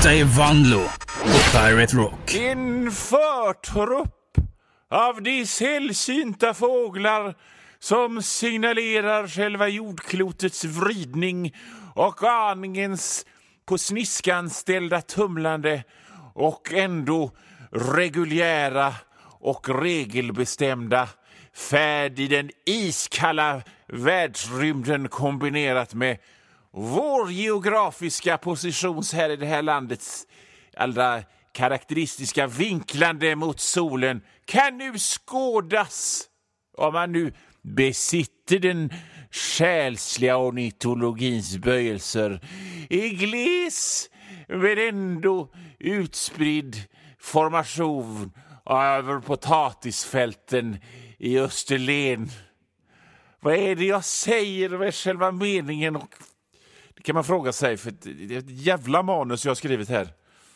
Detta är Vanlo på Pirate Rock. En förtrupp av de sällsynta fåglar som signalerar själva jordklotets vridning och aningens på sniskan ställda tumlande och ändå reguljära och regelbestämda färd i den iskalla världsrymden kombinerat med vår geografiska position här i det här landets allra karaktäristiska vinklande mot solen kan nu skådas, om man nu besitter den själsliga ornitologins böjelser, i gles men ändå utspridd formation över potatisfälten i Österlen. Vad är det jag säger med själva meningen? Och det kan man fråga sig, för det är ett jävla manus jag har skrivit här.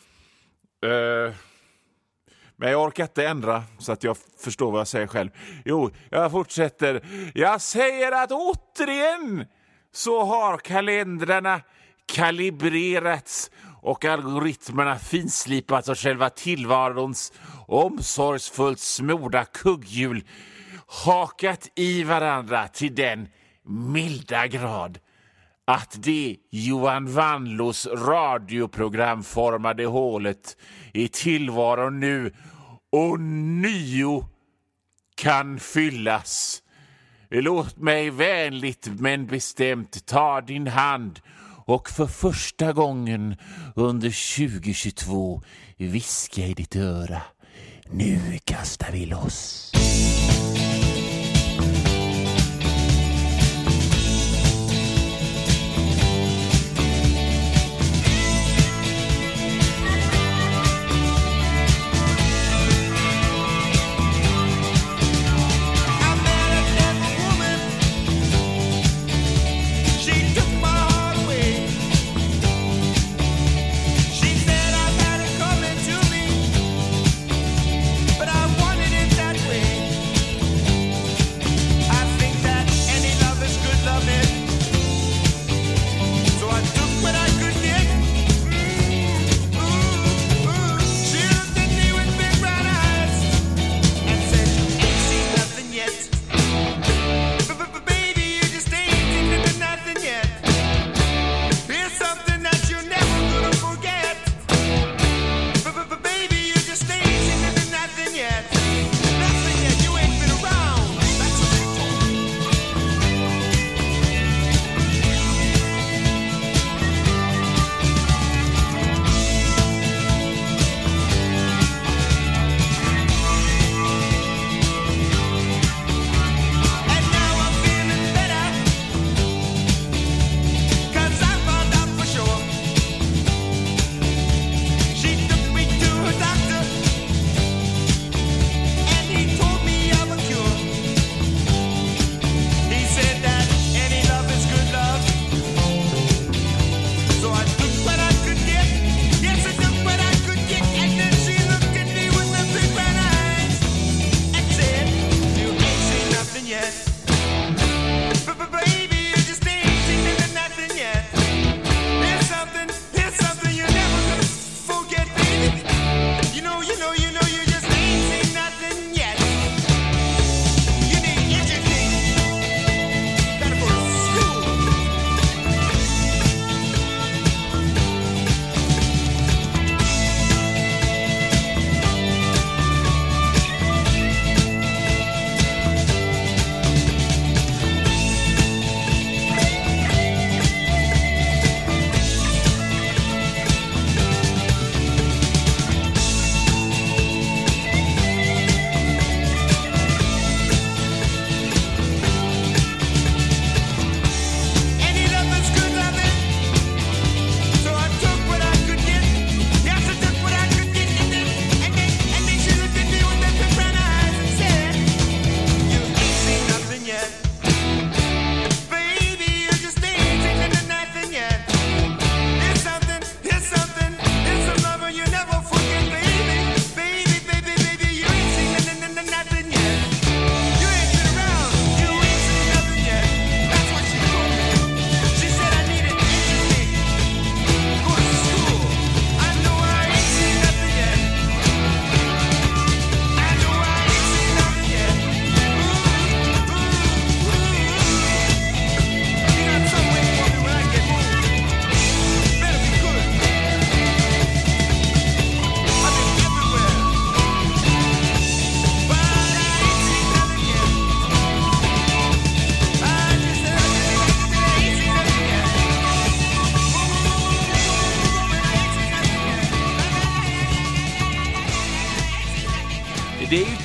Men jag orkar inte ändra så att jag förstår vad jag säger själv. Jo, jag fortsätter. Jag säger att återigen så har kalendrarna kalibrerats och algoritmerna finslipats och själva tillvarons omsorgsfullt smorda kugghjul hakat i varandra till den milda grad att det Johan Vanlos radioprogramformade hålet i tillvaron nu ånyo kan fyllas. Låt mig vänligt men bestämt ta din hand och för första gången under 2022 viska i ditt öra. Nu kastar vi loss. But I wanted it that way.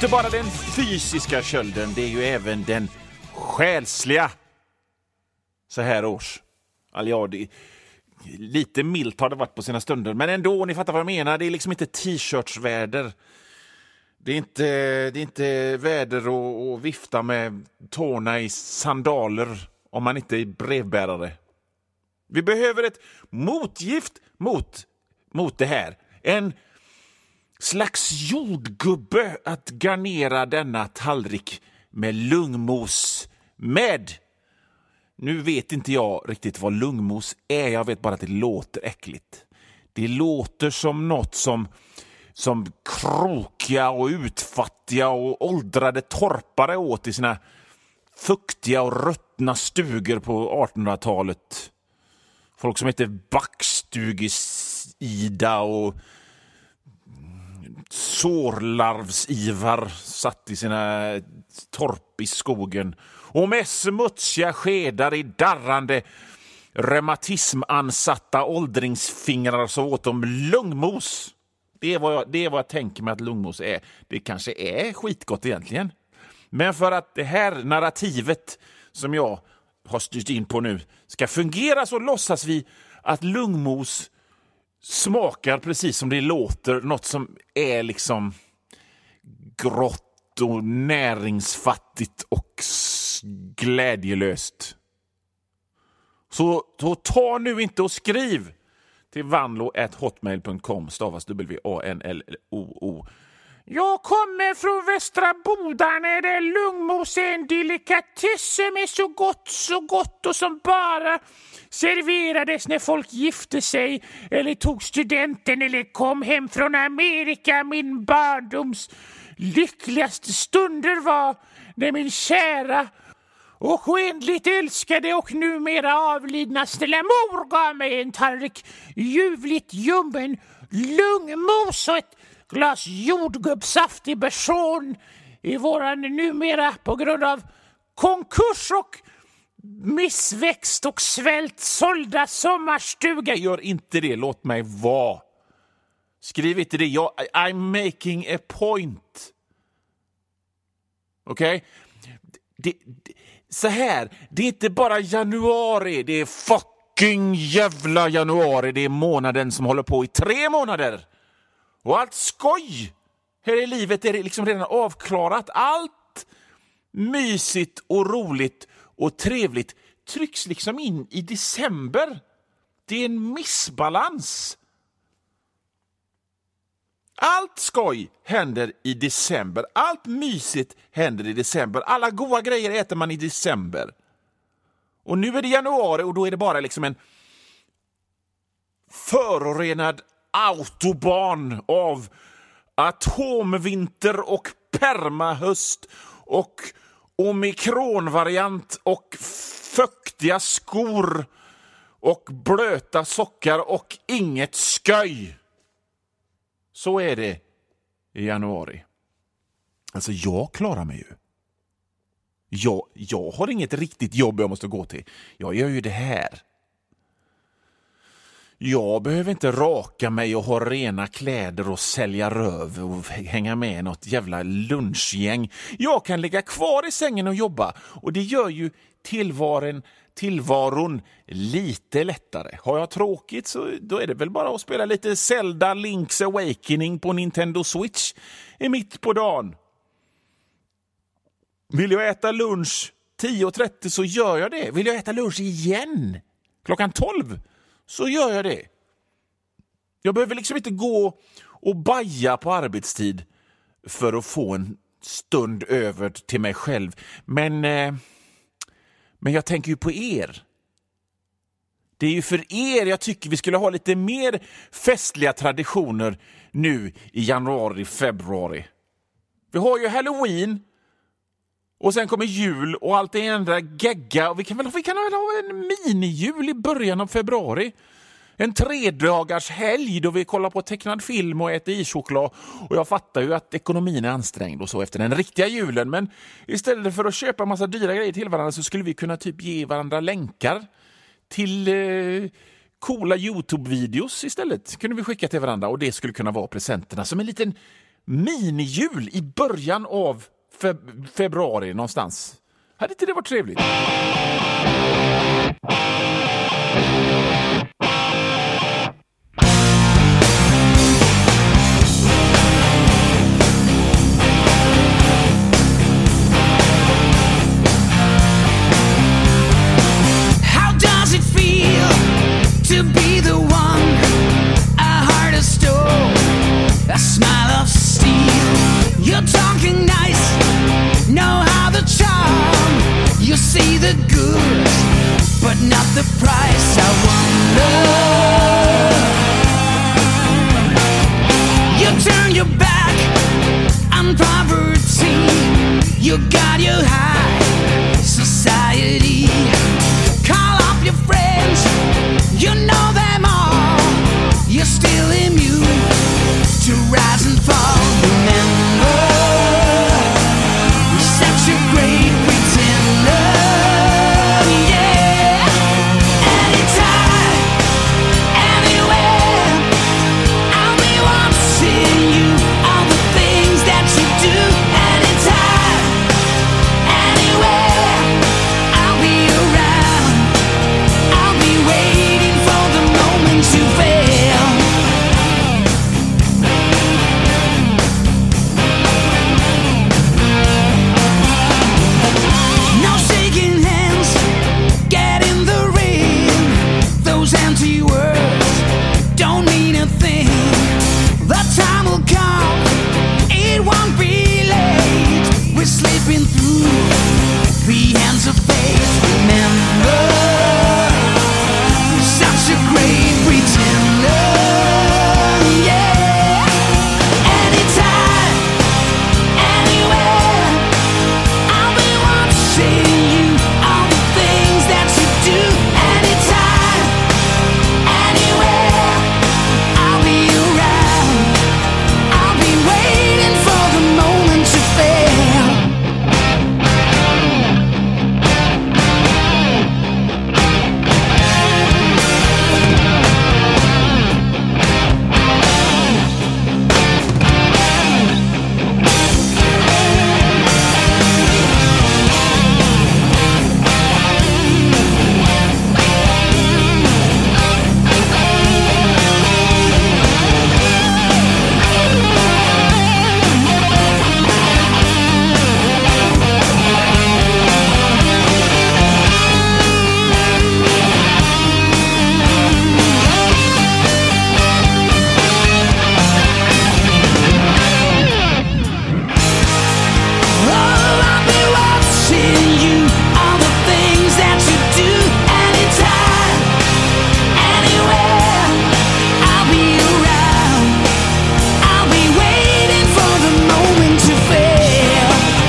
inte bara den fysiska kölden, det är ju även den själsliga. Så här års. Ja, lite milt har det varit på sina stunder, men ändå, ni fattar vad jag menar. Det är liksom inte t-shirtsväder. Det är inte väder att vifta med tårna i sandaler om man inte är brevbärare. Vi behöver ett motgift mot det här. En slags jordgubbe att garnera denna tallrik med lungmos med. Nu vet inte jag riktigt vad lungmos är. Jag vet bara att det låter äckligt. Det låter som något som krokiga och utfattiga och åldrade torpare åt i sina fuktiga och ruttna stugor på 1800-talet. Folk som heter Backstugis-Ida och sårlarvsivar satt i sina torp i skogen och med smutsiga skedar i darrande reumatismansatta åldringsfingrar så åt de lungmos. Det är vad jag tänker mig att lungmos är. Det kanske är skitgott egentligen. Men för att det här narrativet som jag har styrt in på nu ska fungera så låtsas vi att lungmos smakar precis som det låter. Något som är liksom grått och näringsfattigt och glädjelöst. Så ta nu inte och skriv till vanlo@hotmail.com stavas WANLOO. Jag kommer från Västra Bodarna där lungmos är en delikatess som är så gott och som bara serverades när folk gifte sig eller tog studenten eller kom hem från Amerika. Min barndoms lyckligaste stunder var när min kära och oändligt älskade och numera avlidna snälla mor gav mig en tallrik ljuvligt ljummen lungmos och ett glas jordgubbssaft i bersån i våran numera på grund av konkurs och missväxt och svält sålda sommarstuga. Gör inte det, låt mig vara. Skriv inte det, I'm making a point. Okej? Så här, det är inte bara januari, det är fucking jävla januari. Det är månaden som håller på i 3 månader. Och allt skoj här i livet är liksom redan avklarat. Allt mysigt och roligt och trevligt trycks liksom in i december. Det är en missbalans. Allt skoj händer i december. Allt mysigt händer i december. Alla goda grejer äter man i december. Och nu är det januari och då är det bara liksom en förorenad autobahn av atomvinter och permahöst och omikronvariant och fuktiga skor och blöta sockar och inget sköj. Så är det i januari. Alltså jag klarar mig ju. Jag har inget riktigt jobb jag måste gå till. Jag gör ju det här. Jag behöver inte raka mig och ha rena kläder och sälja röv och hänga med något jävla lunchgäng. Jag kan ligga kvar i sängen och jobba och det gör ju tillvaron lite lättare. Har jag tråkigt så då är det väl bara att spela lite Zelda Link's Awakening på Nintendo Switch i mitt på dagen. Vill jag äta lunch 10:30 så gör jag det. Vill jag äta lunch igen klockan 12 så gör jag det. Jag behöver liksom inte gå och baja på arbetstid för att få en stund över till mig själv. Men jag tänker ju på er. Det är ju för er jag tycker vi skulle ha lite mer festliga traditioner nu i januari, februari. Vi har ju Halloween och sen kommer jul och allt är ändra gegga. Och vi kan väl ha en minijul i början av februari. En 3-dagars helg då vi kollar på tecknad film och äter ischoklad. Och jag fattar ju att ekonomin är ansträngd och så efter den riktiga julen. Men istället för att köpa en massa dyra grejer till varandra så skulle vi kunna typ ge varandra länkar till coola YouTube-videos istället. Kunde vi skicka till varandra och det skulle kunna vara presenterna som en liten minijul i början av februari någonstans. Hade inte det varit trevligt? How does it feel to be the one? A heart of stone, a smile of steel. You're talking nice, know how to charm. You see the good, but not the price. I wonder. You turn your back on poverty. You got your high society. Call up your friends, you know them all. You're still immune to rise and fall. Remember, you're such a great pretender. Yeah, anytime, anywhere, I'll be watching you. All the things that you do. Anytime, anywhere, I'll be around. I'll be waiting for the moment you fail. No shaking hands, get in the ring. Those empty words don't mean a thing. The time will come, it won't be late. We're slipping through the hands of fate. Remember, you're such a great pretender. Yeah, anytime, anywhere, I'll be watching you. All the things that you do. Anytime, anywhere, I'll be around. I'll be waiting for the moment to fail. I'll be watching you. All the things that you do. Anytime, anywhere, I'll be around. I'll be waiting for the moment to fail.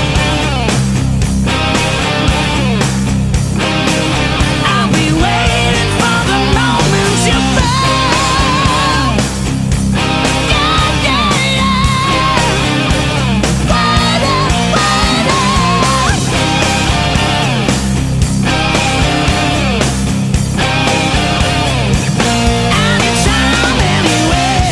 I'll be waiting for the moment to fail. Yeah, yeah, yeah. Waiting, waiting. Anytime, anywhere.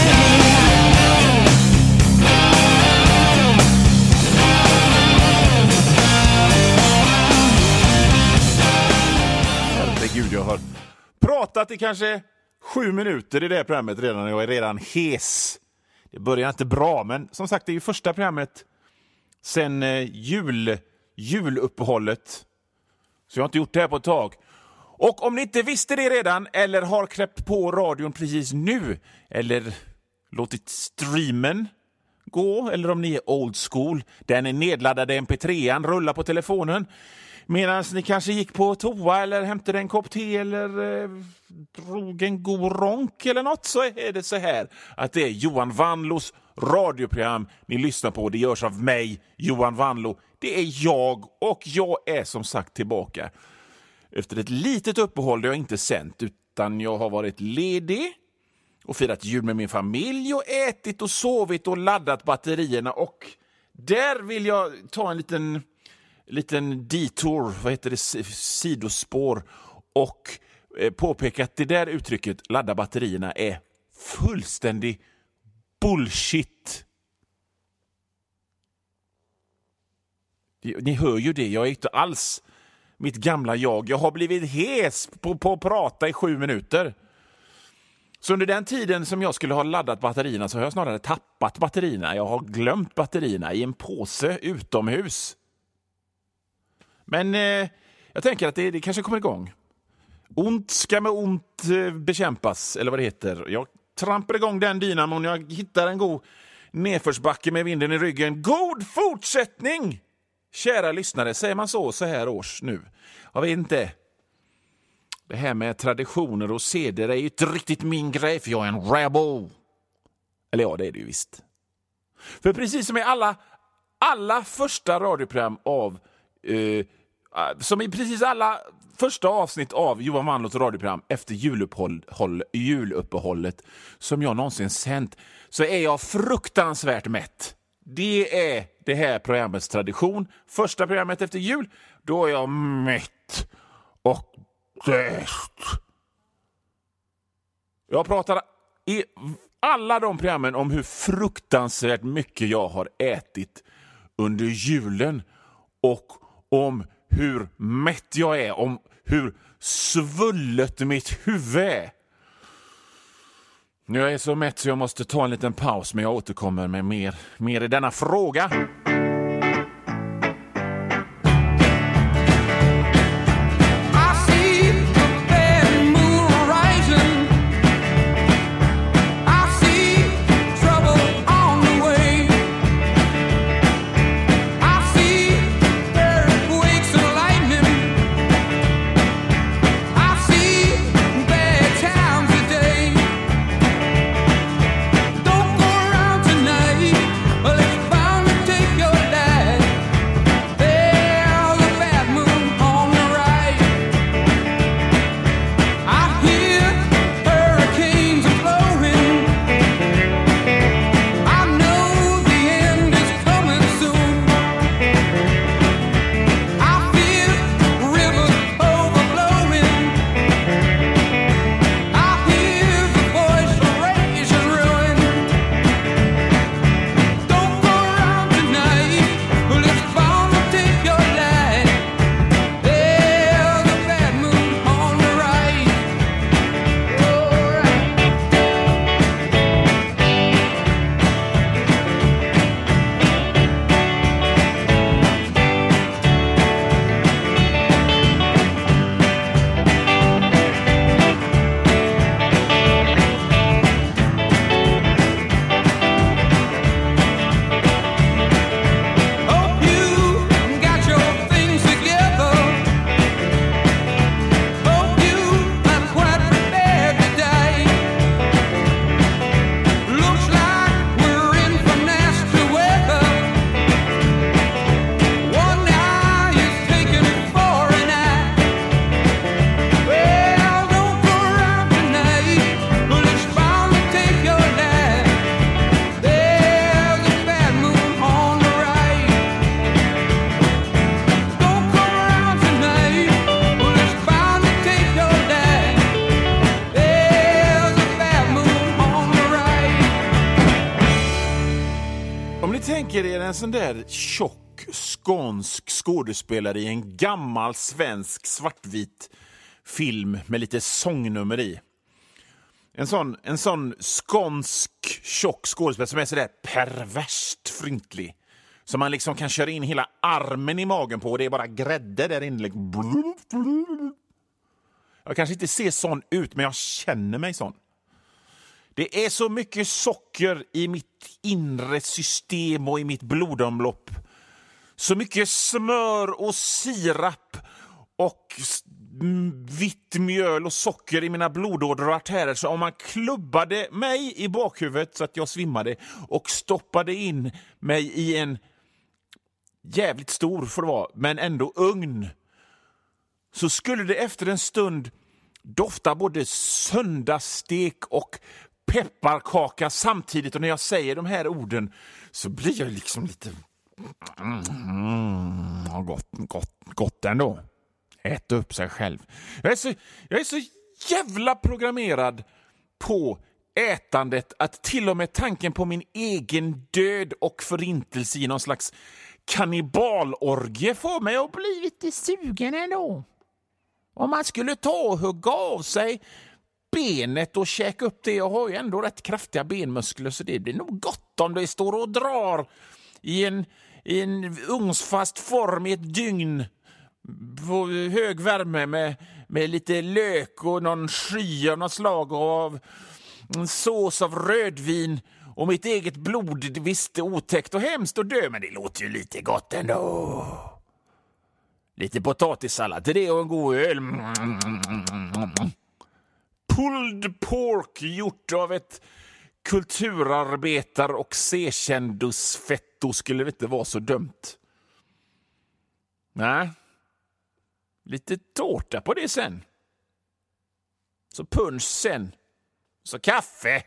Herregud, jag har pratat i kanske 7 minuter i det här programmet redan. Jag är redan hes. Det börjar inte bra, men som sagt, det är ju första programmet sen juluppehållet. Så jag har inte gjort det här på ett tag. Och om ni inte visste det redan, eller har kräpt på radion precis nu, eller låtit streamen gå, eller om ni är old school, där ni nedladdade MP3an, rulla på telefonen, medan ni kanske gick på toa eller hämtade en kopp te eller drog en god ronk eller något, så är det så här att det är Johan Vanlos radioprogram ni lyssnar på. Det görs av mig, Johan Vanlo. Det är jag, och jag är som sagt tillbaka efter ett litet uppehåll där jag inte sänt, utan jag har varit ledig och firat jul med min familj och ätit och sovit och laddat batterierna. Och där vill jag ta en liten detour, vad heter det, sidospår, och påpeka att det där uttrycket, ladda batterierna, är fullständig bullshit. Ni hör ju det, jag är inte alls mitt gamla jag. Jag har blivit hes på att prata i 7 minuter. Så under den tiden som jag skulle ha laddat batterierna så har jag snarare tappat batterierna. Jag har glömt batterierna i en påse utomhus. Men jag tänker att det kanske kommer igång. Ont ska med ont bekämpas, eller vad det heter. Jag trampar igång den dynamon. Jag hittar en god nedförsbacke med vinden i ryggen. God fortsättning! Kära lyssnare, säger man så här års nu? Jag vet inte. Det här med traditioner och seder är ju inte riktigt min grej, för jag är en rebel. Eller ja, det är det ju visst. För precis som i alla första radioprogram av... som i precis alla första avsnitt av Johan Wanlåts radioprogram efter juluppehållet som jag någonsin sänt, så är jag fruktansvärt mätt. Det är det här programmets tradition. Första programmet efter jul, då är jag mätt och döst. Jag pratar i alla de programmen om hur fruktansvärt mycket jag har ätit under julen och om hur mätt jag är, om hur svullet mitt huvud är. Nu är jag så mätt så jag måste ta en liten paus, men jag återkommer med mer i denna fråga. Tänker er en sån där tjock skånsk skådespelare i en gammal svensk svartvit film med lite sångnummer i. En sån skånsk tjock skådespelare som är så där perverst fryntlig. Som man liksom kan köra in hela armen i magen på och det är bara grädde där inne. Jag kanske inte ser sån ut, men jag känner mig sån. Det är så mycket socker i mitt inre system och i mitt blodomlopp. Så mycket smör och sirap och vitt mjöl och socker i mina blodådror och artärer. Så om man klubbade mig i bakhuvudet så att jag svimmade och stoppade in mig i en jävligt stor, för det var, men ändå ugn, så skulle det efter en stund dofta både söndagsstek och pepparkaka samtidigt. Och när jag säger de här orden så blir jag liksom lite gott ändå. Äta upp sig själv. Jag är så jävla programmerad på ätandet att till och med tanken på min egen död och förintelse i någon slags kannibalorgie får mig att bli lite sugen ändå. Om man skulle ta och hugga av sig benet och käka upp det. Jag har ju ändå rätt kraftiga benmuskler, så det blir nog gott om det står och drar i en ugnsfast form i ett dygn på hög värme med lite lök och någon sky av något slag av en sås av rödvin och mitt eget blod. Visst, otäckt och hemskt och dö, men det låter ju lite gott ändå. Lite potatissallad till det och en god öl. Pulled pork gjort av ett kulturarbetar- och C-kändusfetto skulle det inte vara så dumt. Nej. Lite tårta på det sen. Så punsch sen. Så kaffe.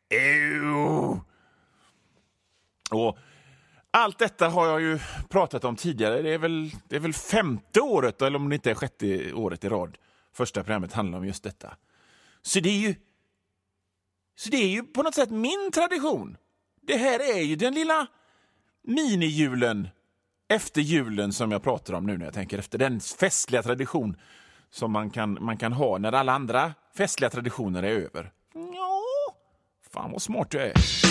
Och allt detta har jag ju pratat om tidigare. Det är väl 5:e året, eller om det inte är 6:e året i rad. Första programmet handlar om just detta. Så det är ju på något sätt min tradition. Det här är ju den lilla minijulen efter julen som jag pratar om nu när jag tänker efter. Den festliga tradition som man kan ha när alla andra festliga traditioner är över. Ja, fan vad smart du är.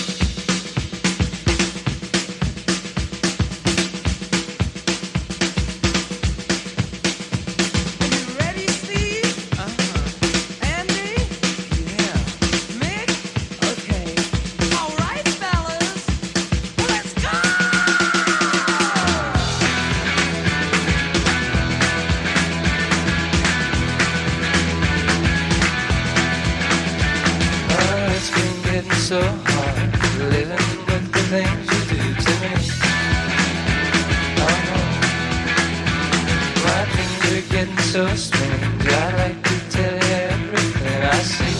So hard living with the things you do to me. Oh no, my dreams are getting so strange. I like to tell you everything I see.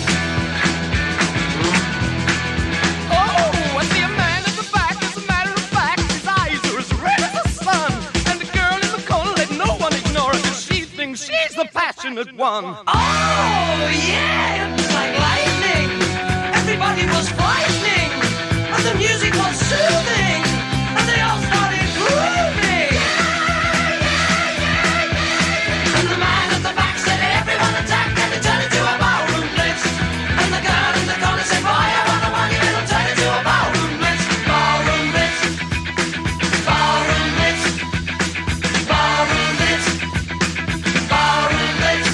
Oh, I see a man at the back. As a matter of fact, his eyes are as red as the sun. And the girl in the corner, let no one ignore her, 'cause she thinks she's the passionate one. Oh yeah, it's like lightning. Everybody was frightening, and the music was soothing, and they all started grooving. And the man at the back said, everyone attack, and they turned into a ballroom blitz. And the girl in the corner said, boy, I want a monkey, it'll turn into a ballroom blitz. Ballroom blitz, ballroom blitz, ballroom blitz, ballroom blitz.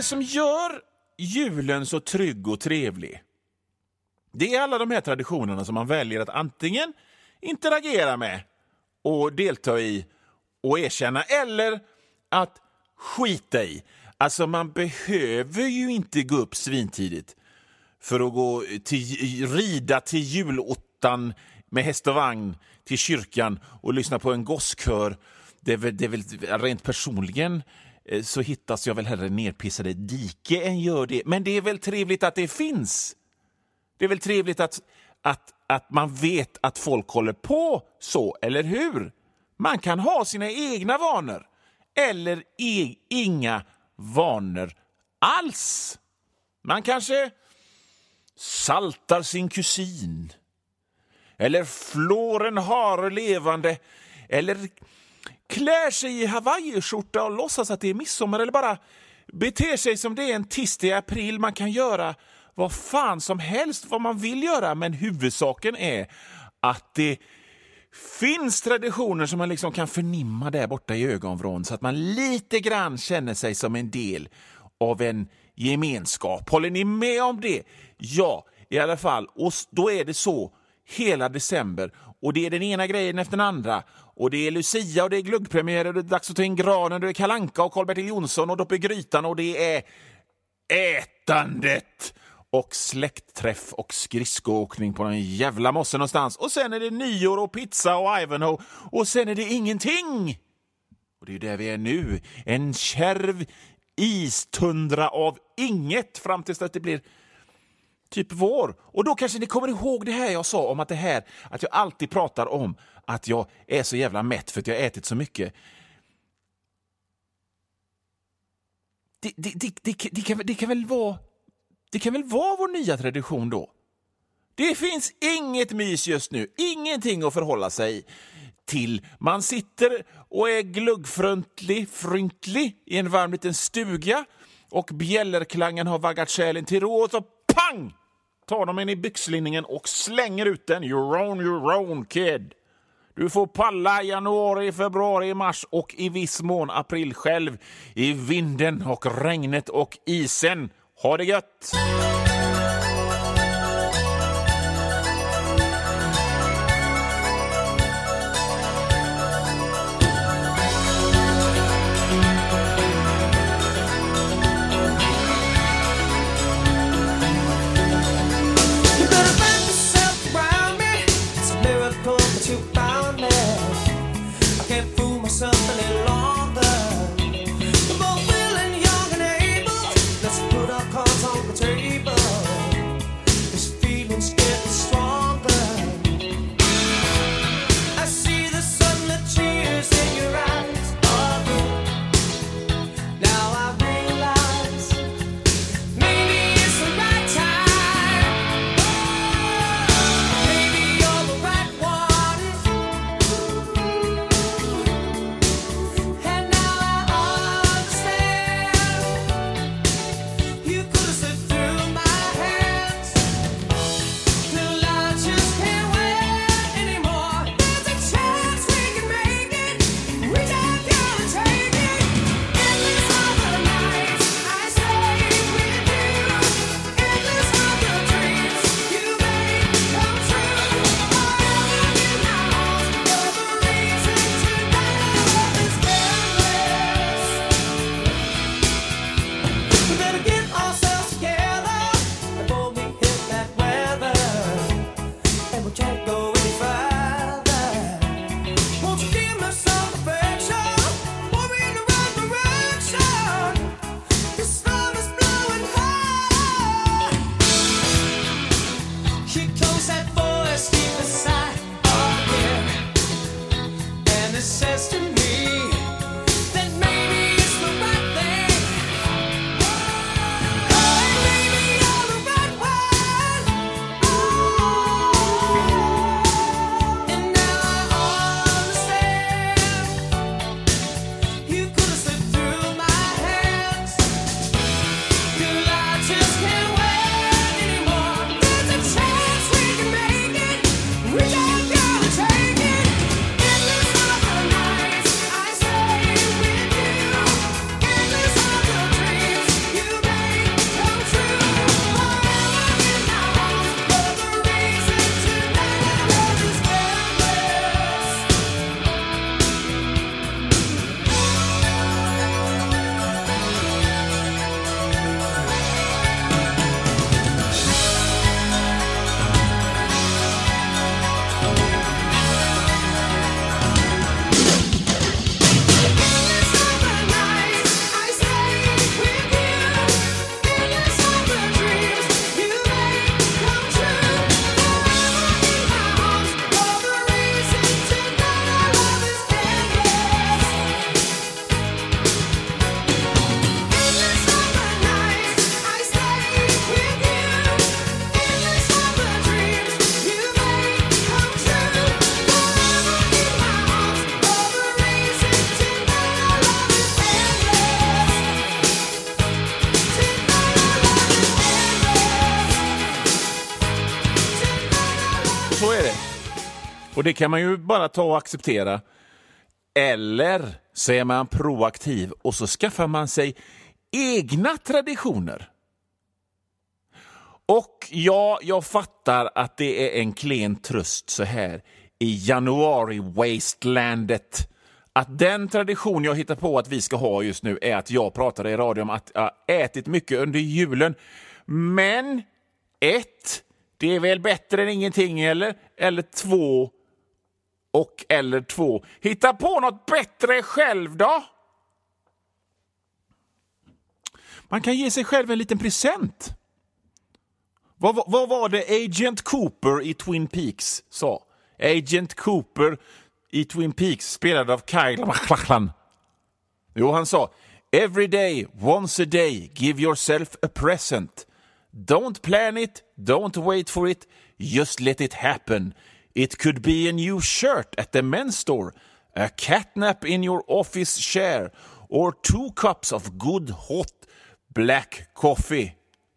det som gör julen så trygg och trevlig, det är alla de här traditionerna som man väljer att antingen interagera med och delta i och erkänna, eller att skita i. Alltså man behöver ju inte gå upp svintidigt för att rida till julottan med häst och vagn till kyrkan och lyssna på en gosskör. Det är väl rent personligen så hittas jag väl hellre nerpissade dike än gör det. Men det är väl trevligt att det finns. Det är väl trevligt att man vet att folk håller på så, eller hur? Man kan ha sina egna vanor eller inga vanor alls. Man kanske saltar sin kusin, eller flår en hare levande, eller klär sig i Hawaii-skjorta och låtsas att det är midsommar, eller bara beter sig som det är en tisdag i april. Man kan göra vad fan som helst, vad man vill göra, men huvudsaken är att det finns traditioner som man liksom kan förnimma där borta i ögonvrån, så att man lite grann känner sig som en del av en gemenskap. Håller ni med om det? Ja, i alla fall. Och då är det så hela december. Och det är den ena grejen efter den andra. Och det är Lucia och det är glöggpremiär och det är dags att ta in granen. Det är Kalle Anka och Karl-Bertil Jonsson och dopp i grytan. Och det är ätandet och släktträff och skridskoåkning på den jävla mossen någonstans. Och sen är det nyår och pizza och Ivanhoe. Och sen är det ingenting. Och det är där vi är nu. En kärv istundra av inget fram tills att det blir typ vår. Och då kanske ni kommer ihåg det här jag sa om att jag alltid pratar om att jag är så jävla mätt för att jag har ätit så mycket. Det kan väl vara vår nya tradition då. Det finns inget mys just nu, ingenting att förhålla sig till. Man sitter och är gluggfryntlig i en varm liten stuga och bjällerklangen har vaggat själen till ro, och så pang! Tar de in i byxlinningen och slänger ut den. You're own kid. Du får palla januari, februari, mars och i viss mån april själv i vinden och regnet och isen. Ha det gött! Table. Och det kan man ju bara ta och acceptera. Eller så är man proaktiv och så skaffar man sig egna traditioner. Och ja, jag fattar att det är en klen tröst så här i januari wastelandet. Att den tradition jag hittar på att vi ska ha just nu är att jag pratar i radio om att jag ätit mycket under julen. Men 1, det är väl bättre än ingenting eller 2 eller 2. Hitta på något bättre själv då. Man kan ge sig själv en liten present. Vad var det Agent Cooper i Twin Peaks sa? Agent Cooper i Twin Peaks spelad av Kyle MacLachlan. Jo, han sa: Every day, once a day, give yourself a present. Don't plan it, don't wait for it, just let it happen. It could be a new shirt at the men's store, a catnap in your office chair, or 2 cups of good hot black coffee.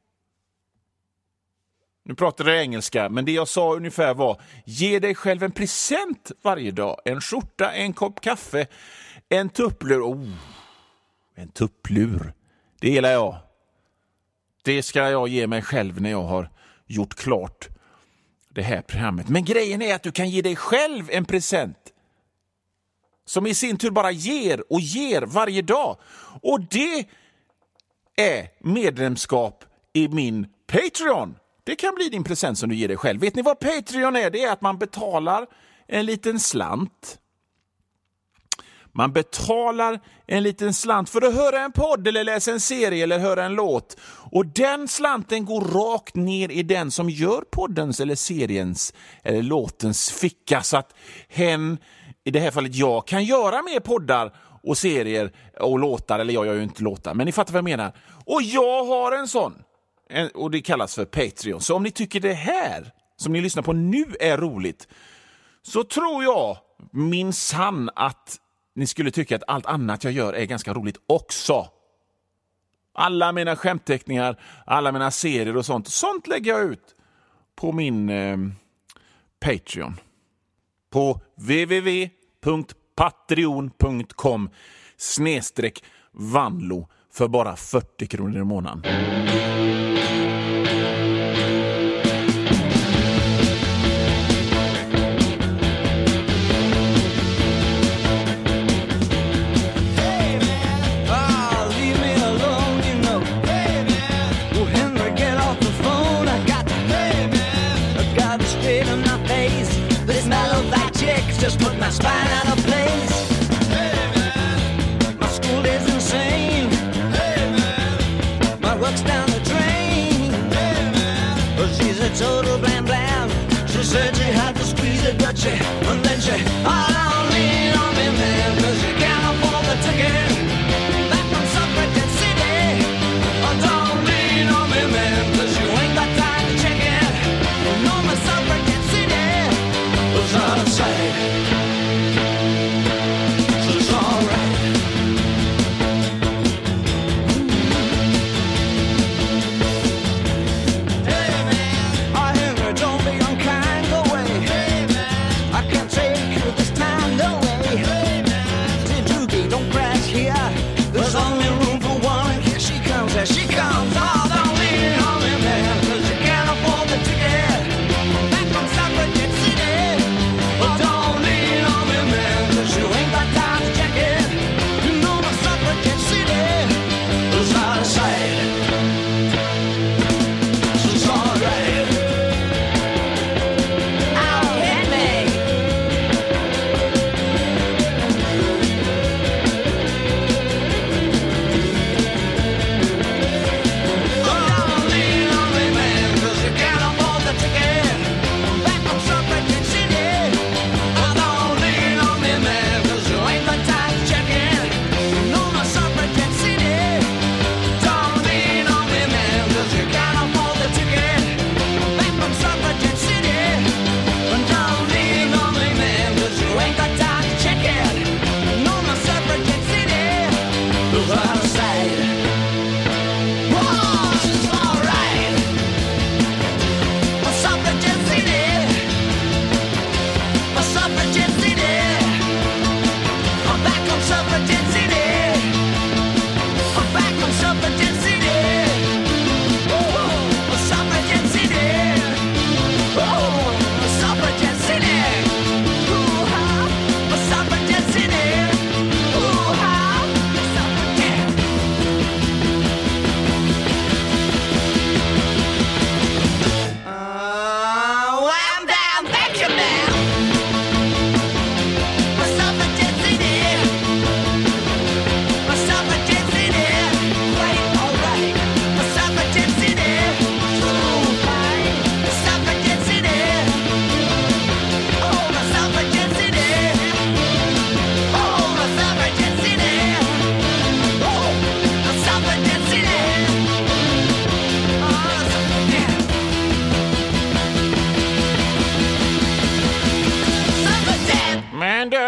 Nu pratar jag engelska, men det jag sa ungefär var: ge dig själv en present varje dag. En skjorta, en kopp kaffe, en tupplur. En tupplur. Det gillar jag. Det ska jag ge mig själv när jag har gjort klart det här programmet. Men grejen är att du kan ge dig själv en present som i sin tur bara ger och ger varje dag. Och det är medlemskap i min Patreon. Det kan bli din present som du ger dig själv. Vet ni vad Patreon är? Det är att man betalar en liten slant. Man betalar en liten slant för att höra en podd eller läsa en serie eller höra en låt. Och den slanten går rakt ner i den som gör poddens eller seriens eller låtens ficka. Så att hen, i det här fallet jag, kan göra mer poddar och serier och låtar. Eller jag gör ju inte låtar, men ni fattar vad jag menar. Och jag har en sån. Och det kallas för Patreon. Så om ni tycker det här som ni lyssnar på nu är roligt, så tror jag minsann att ni skulle tycka att allt annat jag gör är ganska roligt också. Alla mina skämtteckningar, alla mina serier och sånt lägger jag ut på min Patreon. På www.patreon.com/Vanlo för bara 40 kronor i månaden. Just put my spine out of place. Hey man, my school is insane. Hey man, my work's down the drain.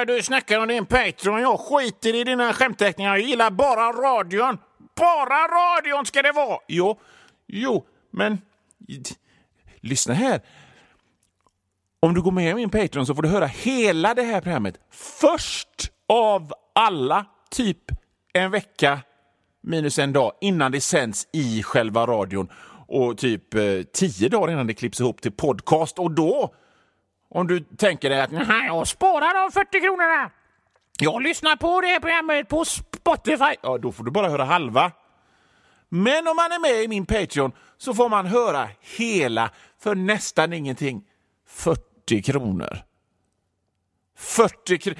du snackar om din Patreon. Jag skiter i dina skämtteckningar. Jag gillar bara radion. Bara radion ska det vara. Jo, men lyssna här. Om du går med i min Patreon så får du höra hela det här programmet först av alla, typ en vecka minus en dag innan det sänds i själva radion och typ 10 dagar innan det klipps ihop till podcast. Och då, om du tänker dig att jag sparar de 40 kronorna, jag lyssnar på det här programmet på Spotify, ja, då får du bara höra halva. Men om man är med i min Patreon så får man höra hela för nästan ingenting. 40 kronor. 40 kronor.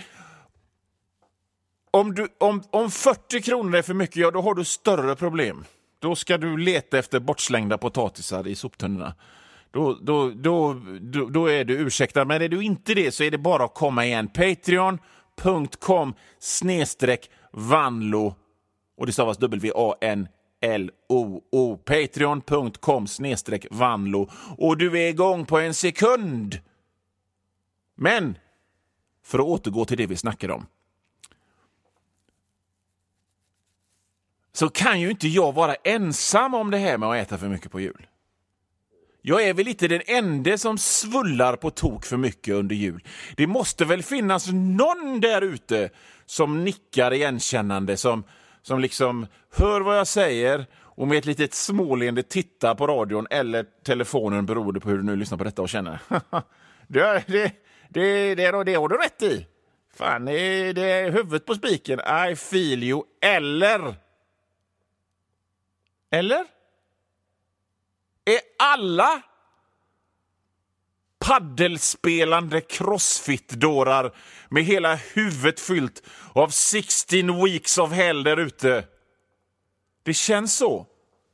Om 40 kronor är för mycket, ja, då har du större problem. Då ska du leta efter bortslängda potatisar i soptunnorna. Då är du ursäktad. Men är du inte det så är det bara att komma igen. Patreon.com/Vanlo. Och det stavas WANLOO. Patreon.com/Vanlo. Och du är igång på en sekund. Men för att återgå till det vi snackade om, så kan ju inte jag vara ensam om det här med att äta för mycket på jul. Jag är väl inte den enda som svullar på tok för mycket under jul. Det måste väl finnas någon där ute som nickar igenkännande, som liksom hör vad jag säger och med ett litet småleende tittar på radion eller telefonen, beroende på hur du nu lyssnar på detta, och känner det har du rätt i. Fan, det är huvudet på spiken. I feel you. Eller? Är alla paddelspelande crossfit-dårar med hela huvudet fyllt av 16 weeks of hell där ute? Det känns så.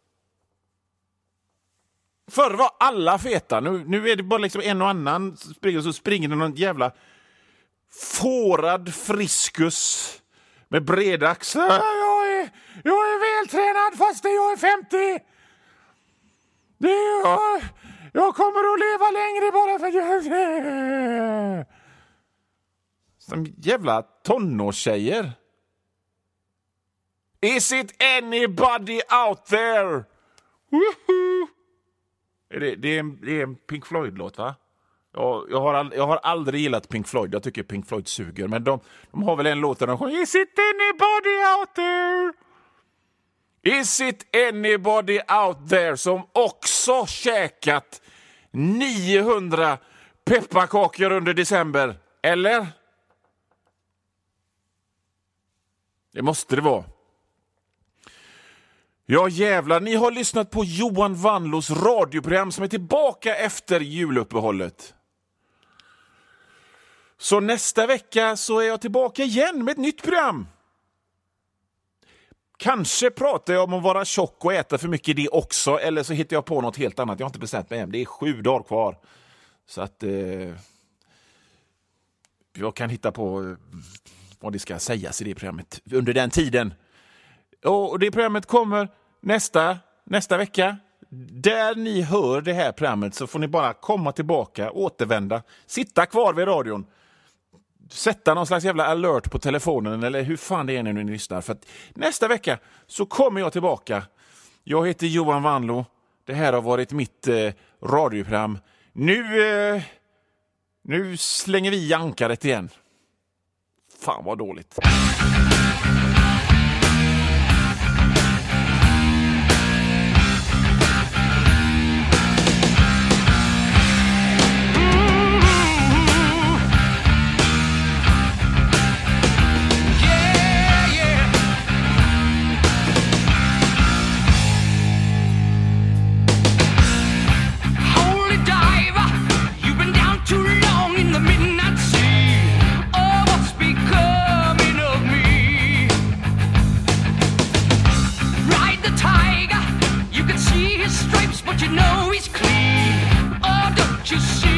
Förr var alla feta. Nu är det bara liksom en och annan så springer det någon jävla fårad friskus med breda axlar. Jag är vältränad fast jag är 50. Jag kommer att leva längre bara för att jag... Som jävla tonårstjejer. Is it anybody out there? Woohoo! Det är en Pink Floyd-låt, va? Jag har aldrig gillat Pink Floyd. Jag tycker Pink Floyd suger. Men de har väl en låt där de sjunger Is it anybody out there? Is it anybody out there som också käkat 900 pepparkakor under december? Eller? Det måste det vara. Ja jävlar, ni har lyssnat på Johan Vanlos radioprogram som är tillbaka efter juluppehållet. Så nästa vecka så är jag tillbaka igen med ett nytt program. Kanske pratar jag om att vara tjock och äta för mycket det också, eller så hittar jag på något helt annat. Jag har inte bestämt mig än. Det är 7 dagar kvar. Så att jag kan hitta på vad det ska sägas i det programmet under den tiden. Och det programmet kommer nästa vecka. Där ni hör det här programmet så får ni bara komma tillbaka, återvända, sitta kvar vid radion, sätta någon slags jävla alert på telefonen eller hur fan det är när ni lyssnar. För att nästa vecka så kommer jag tillbaka. Jag heter Johan Vanlo. Det här har varit mitt radioprogram. Nu slänger vi i ankaret igen. Fan vad dåligt. You know he's clean. Oh, don't you see?